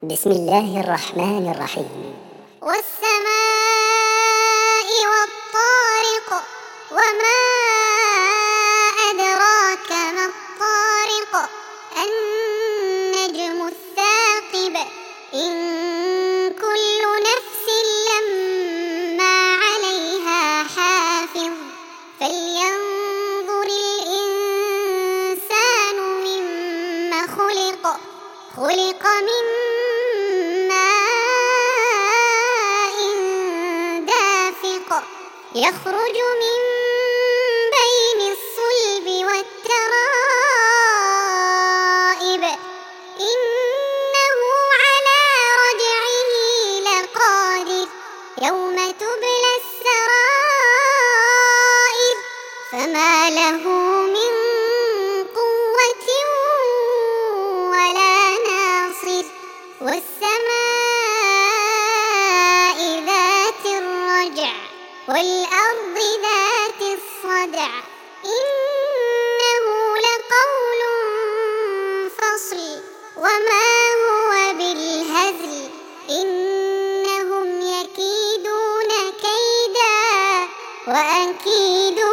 بسم الله الرحمن الرحيم. والسماء والطارق وما أدراك ما الطارق النجم الثاقب إن كل نفس لما عليها حافظ فلينظر الإنسان مما خلق من ماء دافق يخرج من بين الصلب والترائب إنه على رجعه لقادر يوم تبلى السرائر فما له من قوة ولا ناصر والسماء ذات الرجع والأرض ذات الصدع إنه لقول فصل وما هو بالهزل إنهم يكيدون كيدا وأكيد